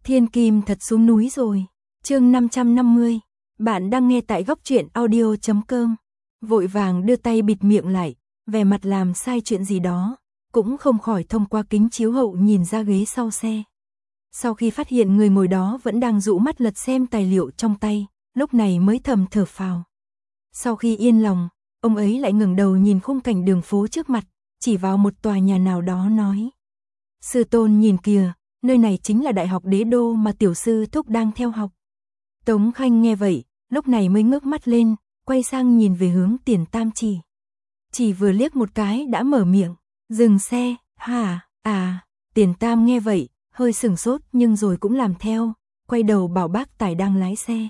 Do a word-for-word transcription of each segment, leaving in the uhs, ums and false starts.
Thiên Kim thật xuống núi rồi. Chương năm trăm năm mươi. Bạn đang nghe tại góc truyện audio chấm com. Vội vàng đưa tay bịt miệng lại, vẻ mặt làm sai chuyện gì đó, cũng không khỏi thông qua kính chiếu hậu nhìn ra ghế sau xe. Sau khi phát hiện người ngồi đó vẫn đang dụ mắt lật xem tài liệu trong tay, lúc này mới thầm thở phào. Sau khi yên lòng, ông ấy lại ngẩng đầu nhìn khung cảnh đường phố trước mặt, chỉ vào một tòa nhà nào đó nói: "Sư tôn nhìn kìa, nơi này chính là Đại học Đế Đô mà tiểu sư thúc đang theo học." Tống Khanh nghe vậy, lúc này mới ngước mắt lên, quay sang nhìn về hướng Tiền Tam chỉ. Chỉ vừa liếc một cái đã mở miệng: "Dừng xe." "Hả? À." Tiền Tam nghe vậy, hơi sửng sốt nhưng rồi cũng làm theo, quay đầu bảo bác tài đang lái xe.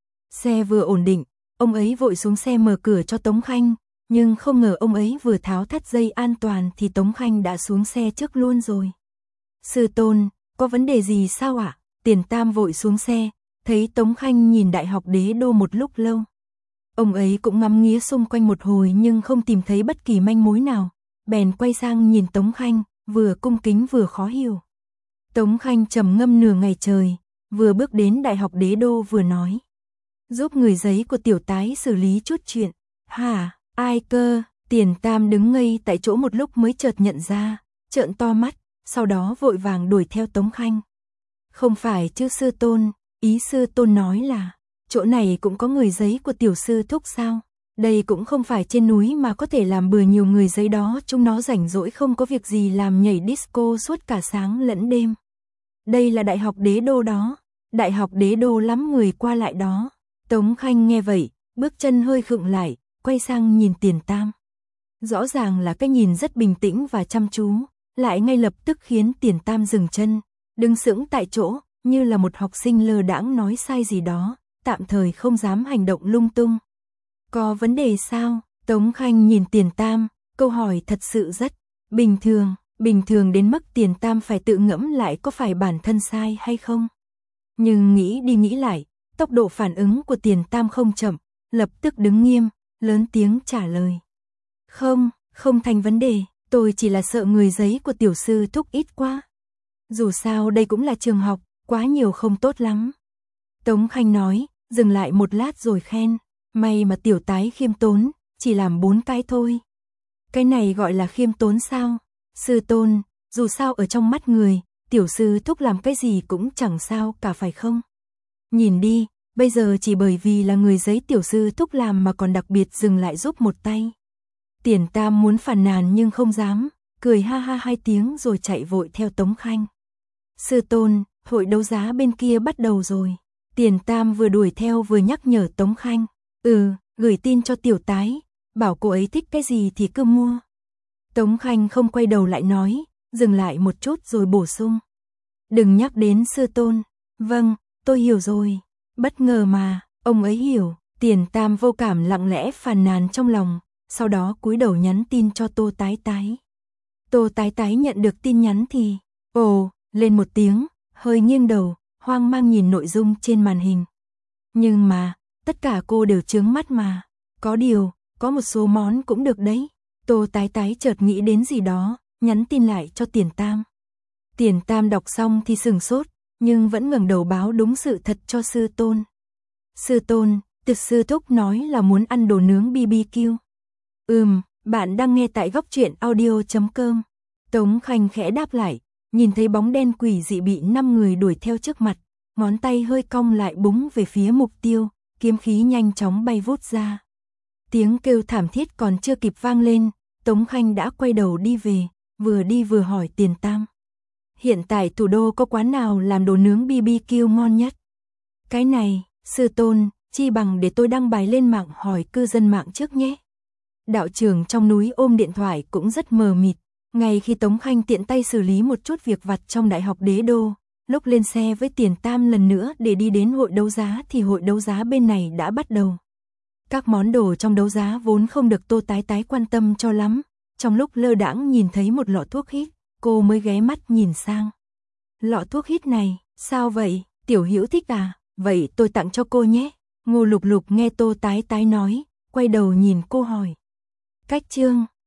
Xe vừa ổn định, ông ấy vội xuống xe mở cửa cho Tống Khanh, nhưng không ngờ ông ấy vừa tháo thắt dây an toàn thì Tống Khanh đã xuống xe trước luôn rồi. "Sư tôn, có vấn đề gì sao ạ?" Tiền Tam vội xuống xe, thấy Tống Khanh nhìn Đại học Đế Đô một lúc lâu. Ông ấy cũng ngắm nghía xung quanh một hồi nhưng không tìm thấy bất kỳ manh mối nào, bèn quay sang nhìn Tống Khanh, vừa cung kính vừa khó hiểu. Tống Khanh trầm ngâm nửa ngày trời, vừa bước đến Đại học Đế Đô vừa nói: "Giúp người giấy của tiểu tái xử lý chút chuyện." "Hả? Ai cơ?" Tiền Tam đứng ngây tại chỗ một lúc mới chợt nhận ra, trợn to mắt, sau đó vội vàng đuổi theo Tống Khanh. "Không phải chứ sư tôn, ý sư tôn nói là, chỗ này cũng có người giấy của tiểu sư thúc sao? Đây cũng không phải trên núi mà có thể làm bừa nhiều người giấy đó, chúng nó rảnh rỗi không có việc gì làm nhảy disco suốt cả sáng lẫn đêm. Đây là Đại học Đế Đô đó, Đại học Đế Đô lắm người qua lại đó." Tống Khanh nghe vậy, bước chân hơi khựng lại, quay sang nhìn Tiền Tam. Rõ ràng là cái nhìn rất bình tĩnh và chăm chú, lại ngay lập tức khiến Tiền Tam dừng chân, đứng sững tại chỗ, như là một học sinh lơ đãng nói sai gì đó, tạm thời không dám hành động lung tung. "Có vấn đề sao?" Tống Khanh nhìn Tiền Tam, câu hỏi thật sự rất bình thường, bình thường đến mức Tiền Tam phải tự ngẫm lại có phải bản thân sai hay không. Nhưng nghĩ đi nghĩ lại, tốc độ phản ứng của Tiền Tam không chậm, lập tức đứng nghiêm, lớn tiếng trả lời: "Không, không thành vấn đề, tôi chỉ là sợ người giấy của tiểu sư thúc ít quá. Dù sao đây cũng là trường học, quá nhiều không tốt lắm." Tống Khanh nói, dừng lại một lát rồi khen: "May mà tiểu tái khiêm tốn, chỉ làm bốn cái thôi." "Cái này gọi là khiêm tốn sao? Sư tôn, dù sao ở trong mắt người, tiểu sư thúc làm cái gì cũng chẳng sao cả phải không? Nhìn đi, bây giờ chỉ bởi vì là người giấy tiểu sư thúc làm mà còn đặc biệt dừng lại giúp một tay." Tiền Tam muốn phàn nàn nhưng không dám, cười ha ha hai tiếng rồi chạy vội theo Tống Khanh. "Sư tôn, hội đấu giá bên kia bắt đầu rồi." Tiền Tam vừa đuổi theo vừa nhắc nhở Tống Khanh. "Ừ, gửi tin cho tiểu tái, bảo cô ấy thích cái gì thì cứ mua." Tống Khanh không quay đầu lại nói, dừng lại một chút rồi bổ sung: "Đừng nhắc đến sư tôn." "Vâng, tôi hiểu rồi." Bất ngờ mà, ông ấy hiểu. Tiền Tam vô cảm lặng lẽ phàn nàn trong lòng, sau đó cúi đầu nhắn tin cho Tô Tái Tái. Tô Tái Tái nhận được tin nhắn thì ồ lên một tiếng, hơi nghiêng đầu, hoang mang nhìn nội dung trên màn hình. Nhưng mà, tất cả cô đều chướng mắt mà. Có điều, có một số món cũng được đấy. Tô Tái Tái chợt nghĩ đến gì đó, nhắn tin lại cho Tiền Tam. Tiền Tam đọc xong thì sửng sốt, nhưng vẫn ngẩng đầu báo đúng sự thật cho sư tôn. "Sư tôn, Tiệt sư thúc nói là muốn ăn đồ nướng bê bê kiu." "Ừm, bạn đang nghe tại góc truyện audio chấm com." Tống Khanh khẽ đáp lại, nhìn thấy bóng đen quỷ dị bị năm người đuổi theo trước mặt, ngón tay hơi cong lại búng về phía mục tiêu, kiếm khí nhanh chóng bay vút ra. Tiếng kêu thảm thiết còn chưa kịp vang lên, Tống Khanh đã quay đầu đi về, vừa đi vừa hỏi Tiền Tam: "Hiện tại thủ đô có quán nào làm đồ nướng bê bê kiu ngon nhất?" "Cái này, sư tôn, chi bằng để tôi đăng bài lên mạng hỏi cư dân mạng trước nhé." Đạo trưởng trong núi ôm điện thoại cũng rất mờ mịt. Ngay khi Tống Khanh tiện tay xử lý một chút việc vặt trong Đại học Đế Đô, lúc lên xe với Tiền Tam lần nữa để đi đến hội đấu giá thì hội đấu giá bên này đã bắt đầu. Các món đồ trong đấu giá vốn không được Tô Tái Tái quan tâm cho lắm, trong lúc lơ đãng nhìn thấy một lọ thuốc hít, cô mới ghé mắt nhìn sang. "Lọ thuốc hít này, sao vậy, tiểu Hữu thích à? Vậy tôi tặng cho cô nhé." Ngô Lục Lục nghe Tô Tái Tái nói, quay đầu nhìn cô hỏi: "Cách chương?"